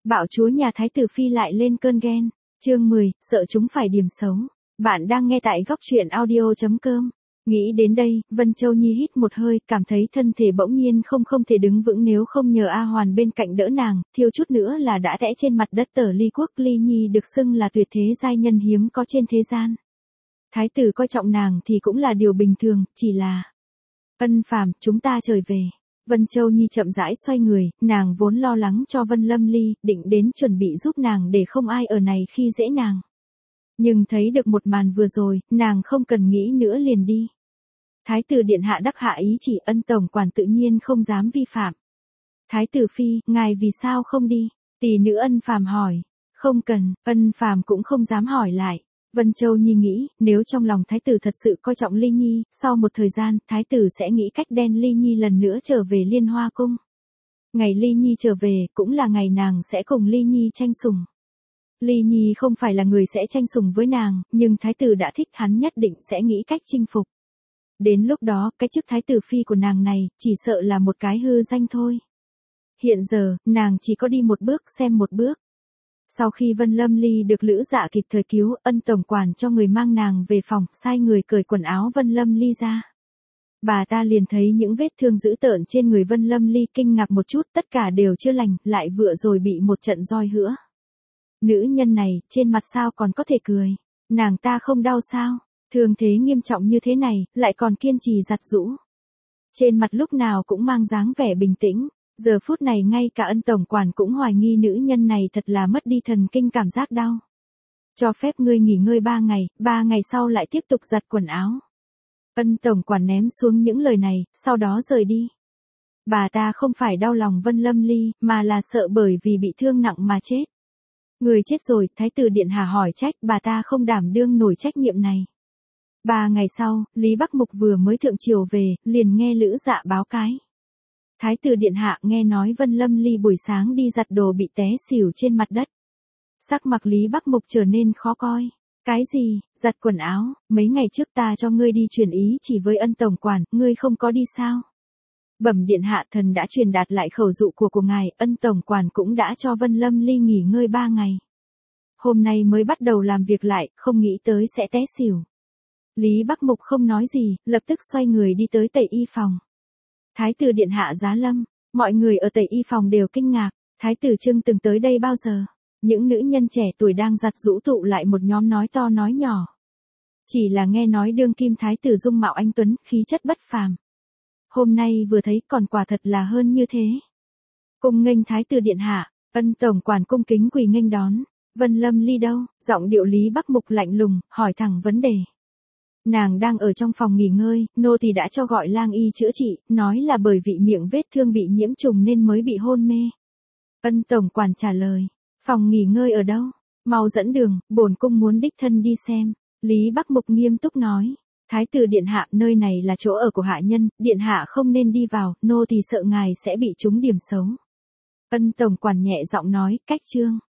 Bạo chúa nhà Thái tử Phi lại lên cơn ghen. Chương 10, sợ chúng phải điểm xấu. Bạn đang nghe tại góc truyện audio.com. Nghĩ đến đây, Vân Châu Nhi hít một hơi, cảm thấy thân thể bỗng nhiên không thể đứng vững nếu không nhờ A Hoàn bên cạnh đỡ nàng, thiếu chút nữa là đã tẽ trên mặt đất Tở Ly Quốc. Ly Nhi được xưng là tuyệt thế giai nhân hiếm có trên thế gian. Thái tử coi trọng nàng thì cũng là điều bình thường, chỉ là... Ân Phàm, chúng ta trở về. Vân Châu Nhi chậm rãi xoay người, nàng vốn lo lắng cho Vân Lâm Ly, định đến chuẩn bị giúp nàng để không ai ở này khi dễ nàng. Nhưng thấy được một màn vừa rồi, nàng không cần nghĩ nữa liền đi. Thái tử điện hạ đắc hạ ý chỉ, Ân tổng quản tự nhiên không dám vi phạm. Thái tử Phi, ngài vì sao không đi? Tỷ nữ Ân Phàm hỏi. Không cần, Ân Phàm cũng không dám hỏi lại. Vân Châu Nhi nghĩ, nếu trong lòng thái tử thật sự coi trọng Ly Nhi, sau một thời gian, thái tử sẽ nghĩ cách đen Ly Nhi lần nữa trở về Liên Hoa Cung. Ngày Ly Nhi trở về, cũng là ngày nàng sẽ cùng Ly Nhi tranh sủng. Ly Nhi không phải là người sẽ tranh sủng với nàng, nhưng thái tử đã thích hắn nhất định sẽ nghĩ cách chinh phục. Đến lúc đó, cái chức thái tử phi của nàng này, chỉ sợ là một cái hư danh thôi. Hiện giờ, nàng chỉ có đi một bước xem một bước. Sau khi Vân Lâm Ly được Lữ Dạ kịp thời cứu, Ân tổng quản cho người mang nàng về phòng, sai người cởi quần áo Vân Lâm Ly ra. Bà ta liền thấy những vết thương dữ tợn trên người Vân Lâm Ly, kinh ngạc một chút, tất cả đều chưa lành, lại vừa rồi bị một trận roi hữa. Nữ nhân này, trên mặt sao còn có thể cười? Nàng ta không đau sao? Thương thế nghiêm trọng như thế này, lại còn kiên trì giặt giũ. Trên mặt lúc nào cũng mang dáng vẻ bình tĩnh. Giờ phút này ngay cả Ân tổng quản cũng hoài nghi nữ nhân này thật là mất đi thần kinh, cảm giác đau. Cho phép ngươi nghỉ ngơi 3 ngày sau lại tiếp tục giặt quần áo. Ân tổng quản ném xuống những lời này, sau đó rời đi. Bà ta không phải đau lòng Vân Lâm Ly, mà là sợ bởi vì bị thương nặng mà chết. Người chết rồi, thái tử điện hạ hỏi trách, bà ta không đảm đương nổi trách nhiệm này. 3 ngày sau, Lý Bắc Mục vừa mới thượng triều về, liền nghe Lữ Dạ báo cái. Thái tử điện hạ nghe nói Vân Lâm Ly buổi sáng đi giặt đồ bị té xỉu trên mặt đất. Sắc mặt Lý Bắc Mục trở nên khó coi. Cái gì, giặt quần áo, mấy ngày trước ta cho ngươi đi truyền ý chỉ với Ân tổng quản, ngươi không có đi sao? Bẩm điện hạ, thần đã truyền đạt lại khẩu dụ của ngài, Ân tổng quản cũng đã cho Vân Lâm Ly nghỉ ngơi 3 ngày. Hôm nay mới bắt đầu làm việc lại, không nghĩ tới sẽ té xỉu. Lý Bắc Mục không nói gì, lập tức xoay người đi tới tẩy y phòng. Thái tử điện hạ giá lâm, mọi người ở tẩy y phòng đều kinh ngạc, thái tử Trưng từng tới đây bao giờ? Những nữ nhân trẻ tuổi đang giặt giũ tụ lại một nhóm nói to nói nhỏ. Chỉ là nghe nói đương kim thái tử dung mạo anh tuấn, khí chất bất phàm. Hôm nay vừa thấy còn quả thật là hơn như thế. Cung nghênh thái tử điện hạ, Ân tổng quản cung kính quỳ nghênh đón. Vân Lâm Ly đâu? Giọng điệu Lý Bắc Mục lạnh lùng, hỏi thẳng vấn đề. Nàng đang ở trong phòng nghỉ ngơi, nô tỳ đã cho gọi lang y chữa trị, nói là bởi vì miệng vết thương bị nhiễm trùng nên mới bị hôn mê. Ân tổng quản trả lời, phòng nghỉ ngơi ở đâu? Mau dẫn đường, bổn cung muốn đích thân đi xem. Lý Bắc Mục nghiêm túc nói, thái tử điện hạ, nơi này là chỗ ở của hạ nhân, điện hạ không nên đi vào, nô tỳ sợ ngài sẽ bị trúng điểm xấu. Ân tổng quản nhẹ giọng nói, cách chương.